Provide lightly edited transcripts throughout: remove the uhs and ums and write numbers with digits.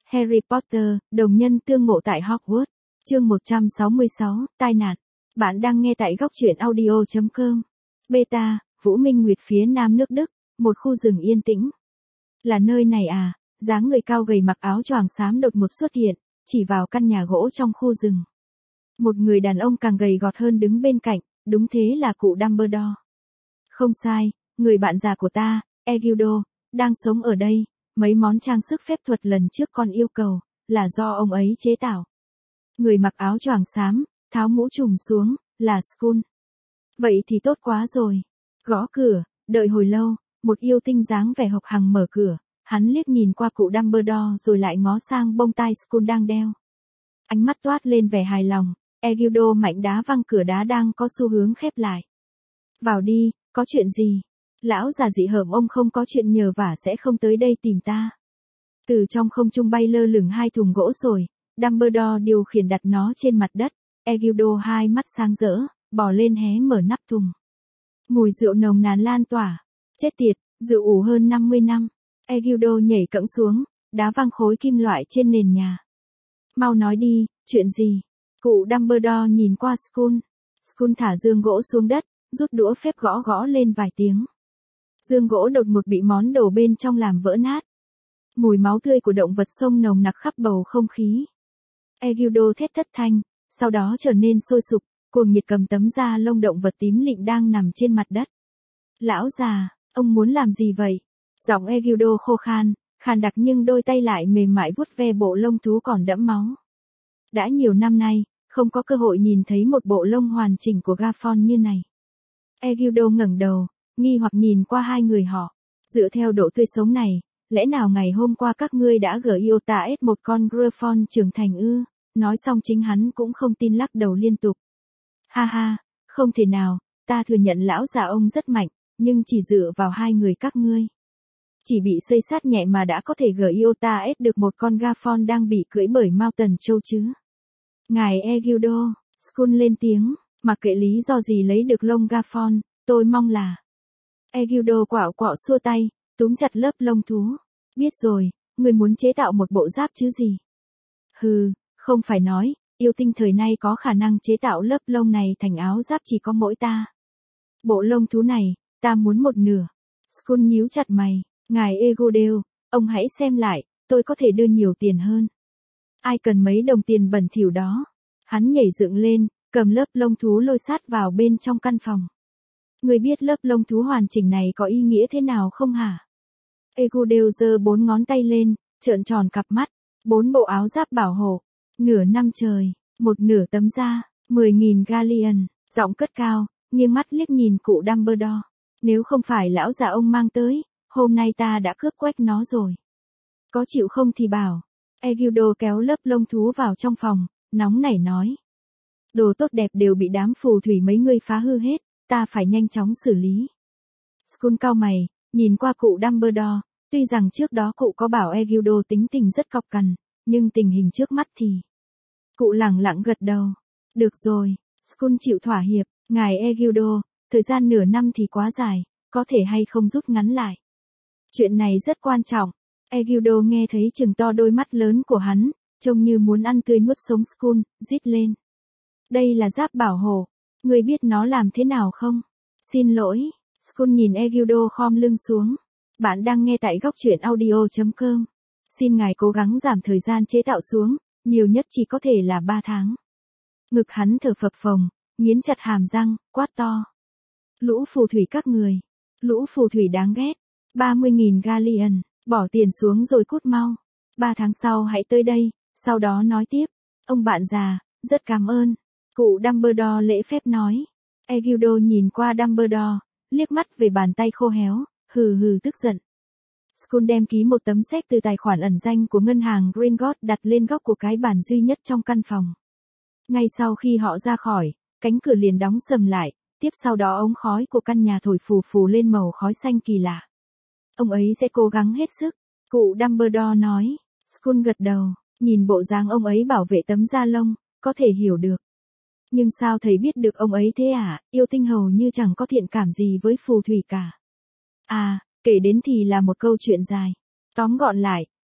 Harry Potter, đồng nhân tương ngộ tại Hogwarts. Chương 166, tai nạn. Bạn đang nghe tại góc truyện audio.com. Beta, Vũ Minh Nguyệt phía nam nước Đức, một khu rừng yên tĩnh. Là nơi này à? Dáng người cao gầy mặc áo choàng xám đột ngột xuất hiện, chỉ vào căn nhà gỗ trong khu rừng. Một người đàn ông càng gầy gọt hơn đứng bên cạnh, đúng thế là cụ Dumbledore. Không sai, người bạn già của ta, Egildo, đang sống ở đây. Mấy món trang sức phép thuật lần trước con yêu cầu, là do ông ấy chế tạo. Người mặc áo choàng xám, tháo mũ trùm xuống, là Skull. Vậy thì tốt quá rồi. Gõ cửa, đợi hồi lâu, một yêu tinh dáng vẻ hộc hằng mở cửa, hắn liếc nhìn qua cụ Dumbledore rồi lại ngó sang bông tai Skull đang đeo. Ánh mắt toát lên vẻ hài lòng, Egildo mạnh đá văng cửa đá đang có xu hướng khép lại. Vào đi, có chuyện gì? Lão già dị hợm ông không có chuyện nhờ vả sẽ không tới đây tìm ta. Từ trong không trung bay lơ lửng hai thùng gỗ sồi, Dumbledore điều khiển đặt nó trên mặt đất, Egildo hai mắt sáng rỡ, bò lên hé mở nắp thùng. Mùi rượu nồng nàn lan tỏa. Chết tiệt, rượu ủ hơn 50 năm. Egildo nhảy cẫng xuống, đá văng khối kim loại trên nền nhà. Mau nói đi, chuyện gì? Cụ Dumbledore nhìn qua Skull. Skull thả dương gỗ xuống đất, rút đũa phép gõ gõ lên vài tiếng. Dương gỗ đột ngột bị món đồ bên trong làm vỡ nát. Mùi máu tươi của động vật sông nồng nặc khắp bầu không khí. Egildo thét thất thanh, sau đó trở nên sôi sục, cuồng nhiệt cầm tấm da lông động vật tím lịm đang nằm trên mặt đất. Lão già, ông muốn làm gì vậy? Giọng Egildo khô khan, khàn đặc nhưng đôi tay lại mềm mại vuốt ve bộ lông thú còn đẫm máu. Đã nhiều năm nay, không có cơ hội nhìn thấy một bộ lông hoàn chỉnh của Gaffon như này. Egildo ngẩng đầu, nghi hoặc nhìn qua hai người họ. Dựa theo độ tươi sống này, lẽ nào ngày hôm qua các ngươi đã gửi Iota S một con Griffon trưởng thành ư? Nói xong chính hắn cũng không tin lắc đầu liên tục. Ha ha, không thể nào, ta thừa nhận lão già ông rất mạnh, nhưng chỉ dựa vào hai người các ngươi. Chỉ bị xây sát nhẹ mà đã có thể gửi Iota S được một con Gaffon đang bị cưỡi bởi Mountain Châu chứ. Ngài Egildo, Skull lên tiếng, mặc kệ lý do gì lấy được lông Gaffon, tôi mong là... Egildo quạo quạo xua tay, túm chặt lớp lông thú. Biết rồi, người muốn chế tạo một bộ giáp chứ gì? Hừ, không phải nói, yêu tinh thời nay có khả năng chế tạo lớp lông này thành áo giáp chỉ có mỗi ta. Bộ lông thú này, ta muốn một nửa. Skull nhíu chặt mày, ngài Egildo, ông hãy xem lại, tôi có thể đưa nhiều tiền hơn. Ai cần mấy đồng tiền bẩn thỉu đó? Hắn nhảy dựng lên, cầm lớp lông thú lôi sát vào bên trong căn phòng. Người biết lớp lông thú hoàn chỉnh này có ý nghĩa thế nào không hả? Egildo giơ 4 ngón tay lên, trợn tròn cặp mắt. 4 bộ áo giáp bảo hộ. Nửa năm trời, một nửa tấm da, 10.000 galleon. Giọng cất cao, nghiêng mắt liếc nhìn cụ Dumbledore. Nếu không phải lão già ông mang tới, hôm nay ta đã cướp quách nó rồi. Có chịu không thì bảo. Egildo kéo lớp lông thú vào trong phòng, nóng nảy nói. Đồ tốt đẹp đều bị đám phù thủy mấy người phá hư hết, ta phải nhanh chóng xử lý. Skull cau mày, nhìn qua cụ Dumbledore, tuy rằng trước đó cụ có bảo Egildo tính tình rất cọc cằn, nhưng tình hình trước mắt thì... Cụ lẳng lặng gật đầu. Được rồi, Skull chịu thỏa hiệp, ngài Egildo, thời gian nửa năm thì quá dài, có thể hay không rút ngắn lại. Chuyện này rất quan trọng. Egildo nghe thấy chừng to đôi mắt lớn của hắn, trông như muốn ăn tươi nuốt sống Skull, rít lên. Đây là giáp bảo hộ, người biết nó làm thế nào không? Xin lỗi, Skull nhìn Egildo khom lưng xuống. Bạn đang nghe tại góc truyện audio.com. Xin ngài cố gắng giảm thời gian chế tạo xuống, nhiều nhất chỉ có thể là 3 tháng. Ngực hắn thở phập phồng, nghiến chặt hàm răng, quát to. Lũ phù thủy các người. Lũ phù thủy đáng ghét. 30.000 galleon, bỏ tiền xuống rồi cút mau. 3 tháng sau hãy tới đây, sau đó nói tiếp. Ông bạn già, rất cảm ơn. Cụ Dumbledore lễ phép nói. Egildo nhìn qua Dumbledore, liếc mắt về bàn tay khô héo, hừ hừ tức giận. Skull đem ký một tấm séc từ tài khoản ẩn danh của ngân hàng Gringotts đặt lên góc của cái bàn duy nhất trong căn phòng. Ngay sau khi họ ra khỏi, cánh cửa liền đóng sầm lại, tiếp sau đó ống khói của căn nhà thổi phù phù lên màu khói xanh kỳ lạ. Ông ấy sẽ cố gắng hết sức, cụ Dumbledore nói. Skull gật đầu, nhìn bộ dáng ông ấy bảo vệ tấm da lông, có thể hiểu được. Nhưng sao thầy biết được ông ấy thế à? Yêu tinh hầu như chẳng có thiện cảm gì với phù thủy cả. À, kể đến thì là một câu chuyện dài. Tóm gọn lại,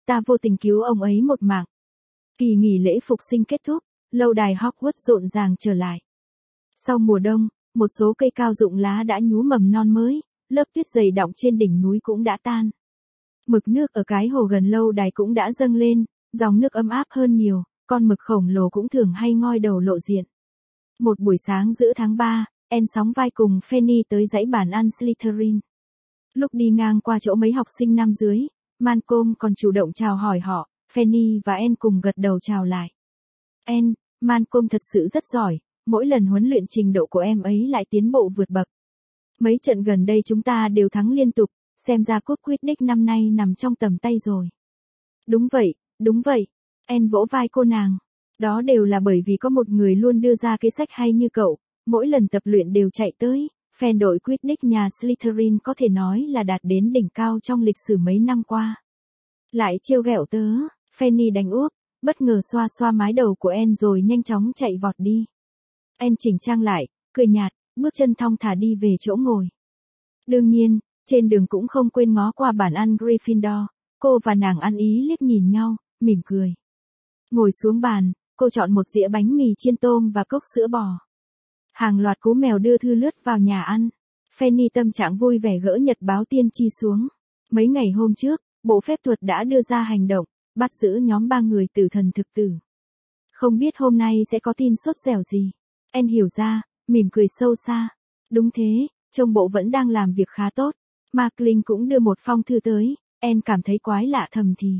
ta vô tình cứu ông ấy một mạng. Kỳ nghỉ lễ phục sinh kết thúc, lâu đài Hogwarts rộn ràng trở lại. Sau mùa đông, một số cây cao rụng lá đã nhú mầm non mới, lớp tuyết dày đọng trên đỉnh núi cũng đã tan. Mực nước ở cái hồ gần lâu đài cũng đã dâng lên, dòng nước ấm áp hơn nhiều, con mực khổng lồ cũng thường hay ngoi đầu lộ diện. Một buổi sáng giữa tháng 3, Anne sóng vai cùng Fanny tới dãy bàn ăn Slytherin. Lúc đi ngang qua chỗ mấy học sinh năm dưới, Malcolm còn chủ động chào hỏi họ, Fanny và Anne cùng gật đầu chào lại. Anne, Malcolm thật sự rất giỏi, mỗi lần huấn luyện trình độ của em ấy lại tiến bộ vượt bậc. Mấy trận gần đây chúng ta đều thắng liên tục, xem ra cúp Quidditch năm nay nằm trong tầm tay rồi. Đúng vậy, Anne vỗ vai cô nàng. Đó đều là bởi vì có một người luôn đưa ra cái sách hay như cậu, mỗi lần tập luyện đều chạy tới. Fan đội Quidditch nhà Slytherin có thể nói là đạt đến đỉnh cao trong lịch sử mấy năm qua. Lại trêu ghẹo tớ, Fanny đánh úp, bất ngờ xoa xoa mái đầu của Anne rồi nhanh chóng chạy vọt đi. Anne chỉnh trang lại, cười nhạt, bước chân thong thả đi về chỗ ngồi. Đương nhiên, trên đường cũng không quên ngó qua bàn ăn Gryffindor, cô và nàng ăn ý liếc nhìn nhau, mỉm cười. Ngồi xuống bàn, cô chọn một dĩa bánh mì chiên tôm và cốc sữa bò. Hàng loạt cú mèo đưa thư lướt vào nhà ăn. Fanny tâm trạng vui vẻ gỡ nhật báo tiên tri xuống. Mấy ngày hôm trước, Bộ Phép thuật đã đưa ra hành động, bắt giữ nhóm 3 người tử thần thực tử. Không biết hôm nay sẽ có tin sốt dẻo gì. Anne hiểu ra, mỉm cười sâu xa. Đúng thế, trông bộ vẫn đang làm việc khá tốt. Markling cũng đưa một phong thư tới, Anne cảm thấy quái lạ thầm thì.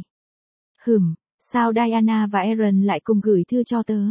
Sao Diana và Aaron lại cùng gửi thư cho tớ?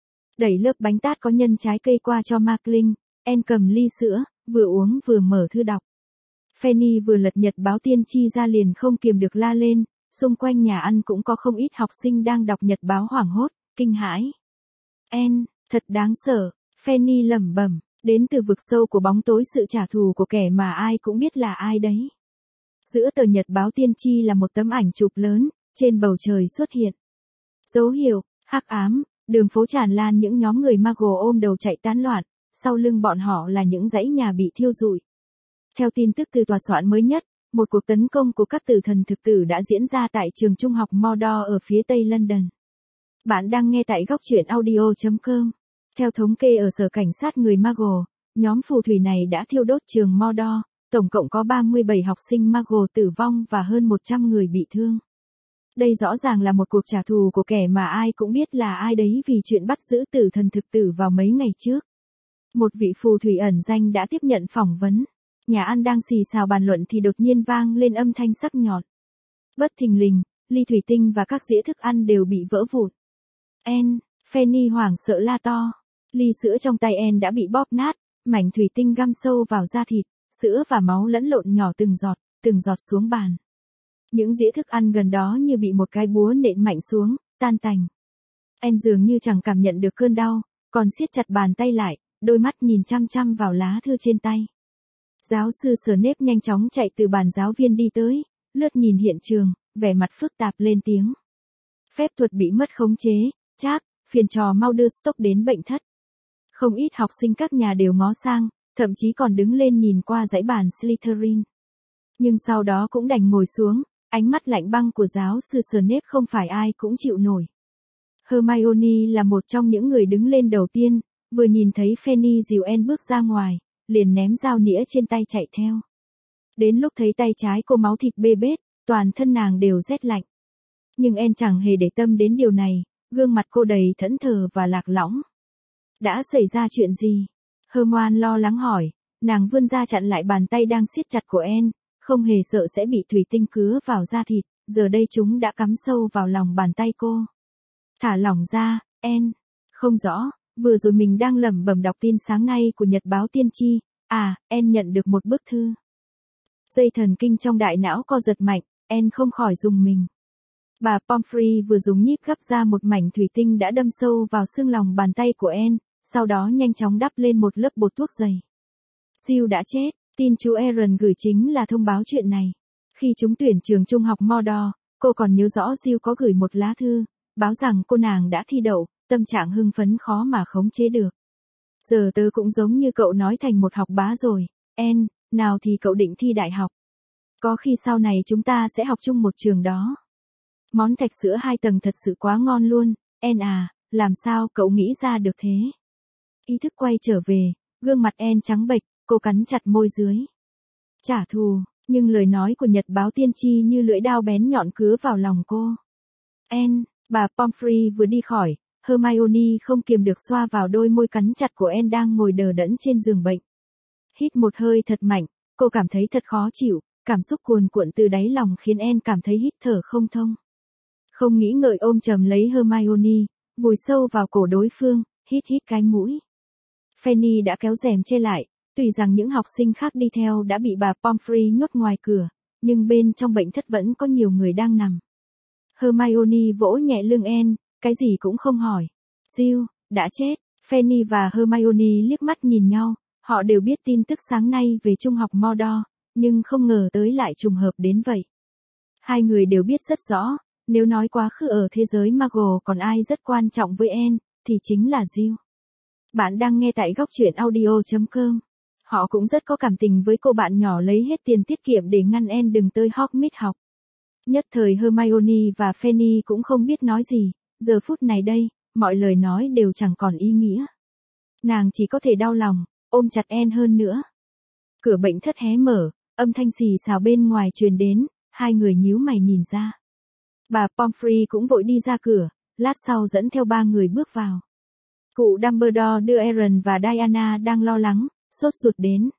Đẩy lớp bánh tart có nhân trái cây qua cho Markling, Anne cầm ly sữa, vừa uống vừa mở thư đọc. Fanny vừa lật nhật báo tiên tri ra liền không kiềm được la lên, xung quanh nhà ăn cũng có không ít học sinh đang đọc nhật báo hoảng hốt, kinh hãi. Anne, thật đáng sợ, Fanny lẩm bẩm, đến từ vực sâu của bóng tối sự trả thù của kẻ mà ai cũng biết là ai đấy. Giữa tờ nhật báo tiên tri là một tấm ảnh chụp lớn, trên bầu trời xuất hiện. Dấu hiệu, hắc ám, đường phố tràn lan những nhóm người Muggle ôm đầu chạy tán loạn, sau lưng bọn họ là những dãy nhà bị thiêu rụi. Theo tin tức từ tòa soạn mới nhất, một cuộc tấn công của các tử thần thực tử đã diễn ra tại trường trung học Mordor ở phía tây London. Bạn đang nghe tại góc truyện audio.com. Theo thống kê ở sở cảnh sát người Muggle, nhóm phù thủy này đã thiêu đốt trường Mordor, tổng cộng có 37 học sinh Muggle tử vong và hơn 100 người bị thương. Đây rõ ràng là một cuộc trả thù của kẻ mà ai cũng biết là ai đấy vì chuyện bắt giữ tử thần thực tử vào mấy ngày trước. Một vị phù thủy ẩn danh đã tiếp nhận phỏng vấn. Nhà ăn đang xì xào bàn luận thì đột nhiên vang lên âm thanh sắc nhọn. Bất thình lình, ly thủy tinh và các dĩa thức ăn đều bị vỡ vụn. Anne, Fanny hoảng sợ la to. Ly sữa trong tay Anne đã bị bóp nát, mảnh thủy tinh găm sâu vào da thịt, sữa và máu lẫn lộn nhỏ từng giọt xuống bàn. Những dĩa thức ăn gần đó như bị một cái búa nện mạnh xuống, tan tành. Anne dường như chẳng cảm nhận được cơn đau, còn siết chặt bàn tay lại, đôi mắt nhìn chăm chăm vào lá thư trên tay. Giáo sư Snape nhanh chóng chạy từ bàn giáo viên đi tới, lướt nhìn hiện trường, vẻ mặt phức tạp lên tiếng. Phép thuật bị mất khống chế, Trác, phiền trò mau đưa Stock đến bệnh thất. Không ít học sinh các nhà đều ngó sang, thậm chí còn đứng lên nhìn qua dãy bàn Slytherin. Nhưng sau đó cũng đành ngồi xuống, ánh mắt lạnh băng của giáo sư Snape không phải ai cũng chịu nổi. Hermione là một trong những người đứng lên đầu tiên, vừa nhìn thấy Fanny dìu Anne bước ra ngoài, liền ném dao nĩa trên tay chạy theo. Đến lúc thấy tay trái cô máu thịt bê bết, toàn thân nàng đều rét lạnh. Nhưng Anne chẳng hề để tâm đến điều này, gương mặt cô đầy thẫn thờ và lạc lõng. Đã xảy ra chuyện gì? Hermione lo lắng hỏi, nàng vươn ra chặn lại bàn tay đang siết chặt của Anne, không hề sợ sẽ bị thủy tinh cứa vào da thịt, giờ đây chúng đã cắm sâu vào lòng bàn tay cô. Thả lỏng ra, Anne. Không rõ, vừa rồi mình đang lẩm bẩm đọc tin sáng nay của nhật báo tiên tri, Anne nhận được một bức thư. Dây thần kinh trong đại não co giật mạnh, Anne không khỏi rùng mình. Bà Pomfrey vừa dùng nhíp gắp ra một mảnh thủy tinh đã đâm sâu vào xương lòng bàn tay của Anne, sau đó nhanh chóng đắp lên một lớp bột thuốc dày. Jill đã chết, tin chú Aaron gửi chính là thông báo chuyện này. Khi trúng tuyển trường trung học Mordor, cô còn nhớ rõ Jill có gửi một lá thư, báo rằng cô nàng đã thi đậu, tâm trạng hưng phấn khó mà khống chế được. Giờ tớ cũng giống như cậu nói thành một học bá rồi, Anne, nào thì cậu định thi đại học. Có khi sau này chúng ta sẽ học chung một trường đó. Món thạch sữa 2 tầng thật sự quá ngon luôn, En à, làm sao cậu nghĩ ra được thế? Ý thức quay trở về, gương mặt En trắng bệch, cô cắn chặt môi dưới. Trả thù, nhưng lời nói của Nhật báo tiên tri như lưỡi dao bén nhọn cứa vào lòng cô. En, bà Pomfrey vừa đi khỏi, Hermione không kiềm được xoa vào đôi môi cắn chặt của En đang ngồi đờ đẫn trên giường bệnh. Hít một hơi thật mạnh, cô cảm thấy thật khó chịu, cảm xúc cuồn cuộn từ đáy lòng khiến En cảm thấy hít thở không thông. Không nghĩ ngợi ôm chầm lấy Hermione, vùi sâu vào cổ đối phương, hít cái mũi. Fanny đã kéo rèm che lại, tuy rằng những học sinh khác đi theo đã bị bà Pomfrey nhốt ngoài cửa, nhưng bên trong bệnh thất vẫn có nhiều người đang nằm. Hermione vỗ nhẹ lưng En, cái gì cũng không hỏi. Jill, đã chết. Fanny và Hermione liếc mắt nhìn nhau, họ đều biết tin tức sáng nay về trung học Mordor, nhưng không ngờ tới lại trùng hợp đến vậy. Hai người đều biết rất rõ, nếu nói quá khứ ở thế giới Muggle còn ai rất quan trọng với En, thì chính là Jill. Bạn đang nghe tại góc truyện audio.com. Họ cũng rất có cảm tình với cô bạn nhỏ lấy hết tiền tiết kiệm để ngăn En đừng tới Hogsmeade học. Nhất thời Hermione và Fanny cũng không biết nói gì, giờ phút này đây, mọi lời nói đều chẳng còn ý nghĩa. Nàng chỉ có thể đau lòng, ôm chặt En hơn nữa. Cửa bệnh thất hé mở, âm thanh xì xào bên ngoài truyền đến, hai người nhíu mày nhìn ra. Bà Pomfrey cũng vội đi ra cửa, lát sau dẫn theo ba người bước vào. Cụ Dumbledore đưa Aaron và Diana đang lo lắng, sốt ruột đến.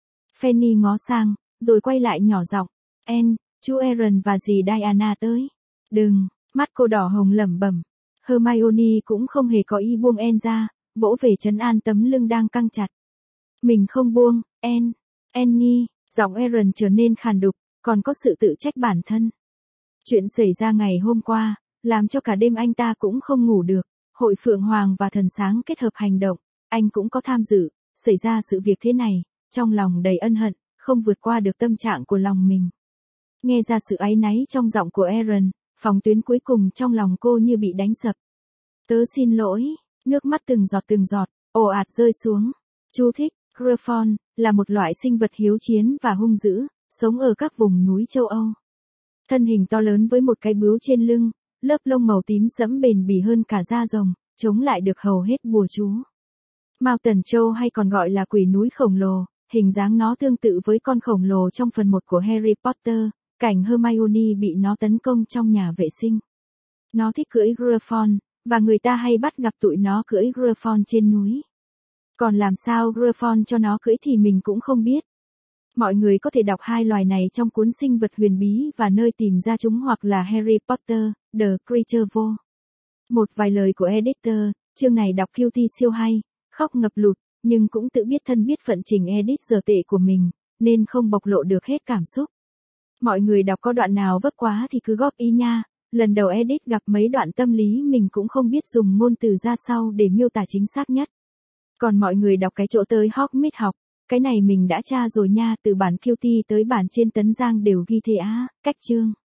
Fanny ngó sang, rồi quay lại nhỏ giọng, En, chú Aaron và dì Diana tới. Đừng, mắt cô đỏ hồng lẩm bẩm. Hermione cũng không hề có ý buông En ra, vỗ về trấn an tấm lưng đang căng chặt. Mình không buông, En. Annie, giọng Aaron trở nên khàn đục, còn có sự tự trách bản thân. Chuyện xảy ra ngày hôm qua, làm cho cả đêm anh ta cũng không ngủ được. Hội Phượng Hoàng và Thần Sáng kết hợp hành động, anh cũng có tham dự, xảy ra sự việc thế này, trong lòng đầy ân hận, không vượt qua được tâm trạng của lòng mình. Nghe ra sự áy náy trong giọng của Aaron, phòng tuyến cuối cùng trong lòng cô như bị đánh sập. Tớ xin lỗi, nước mắt từng giọt, ồ ạt rơi xuống. Chú thích, Griffon, là một loại sinh vật hiếu chiến và hung dữ, sống ở các vùng núi châu Âu. Thân hình to lớn với một cái bướu trên lưng, lớp lông màu tím sẫm bền bỉ hơn cả da rồng, chống lại được hầu hết bùa chú. Mountain Joe hay còn gọi là quỷ núi khổng lồ, hình dáng nó tương tự với con khổng lồ trong phần 1 của Harry Potter, cảnh Hermione bị nó tấn công trong nhà vệ sinh. Nó thích cưỡi Griffon, và người ta hay bắt gặp tụi nó cưỡi Griffon trên núi. Còn làm sao Griffon cho nó cưỡi thì mình cũng không biết. Mọi người có thể đọc hai loài này trong cuốn Sinh vật huyền bí và nơi tìm ra chúng hoặc là Harry Potter, The Creature Vô. Một vài lời của editor, chương này đọc QT siêu hay, khóc ngập lụt, nhưng cũng tự biết thân biết phận trình edit giờ tệ của mình, nên không bộc lộ được hết cảm xúc. Mọi người đọc có đoạn nào vấp quá thì cứ góp ý nha, lần đầu edit gặp mấy đoạn tâm lý mình cũng không biết dùng ngôn từ ra sao để miêu tả chính xác nhất. Còn mọi người đọc cái chỗ tới Hogsmeade học, cái này mình đã tra rồi nha, từ bản QT tới bản trên Tấn Giang đều ghi thế á, cách chương.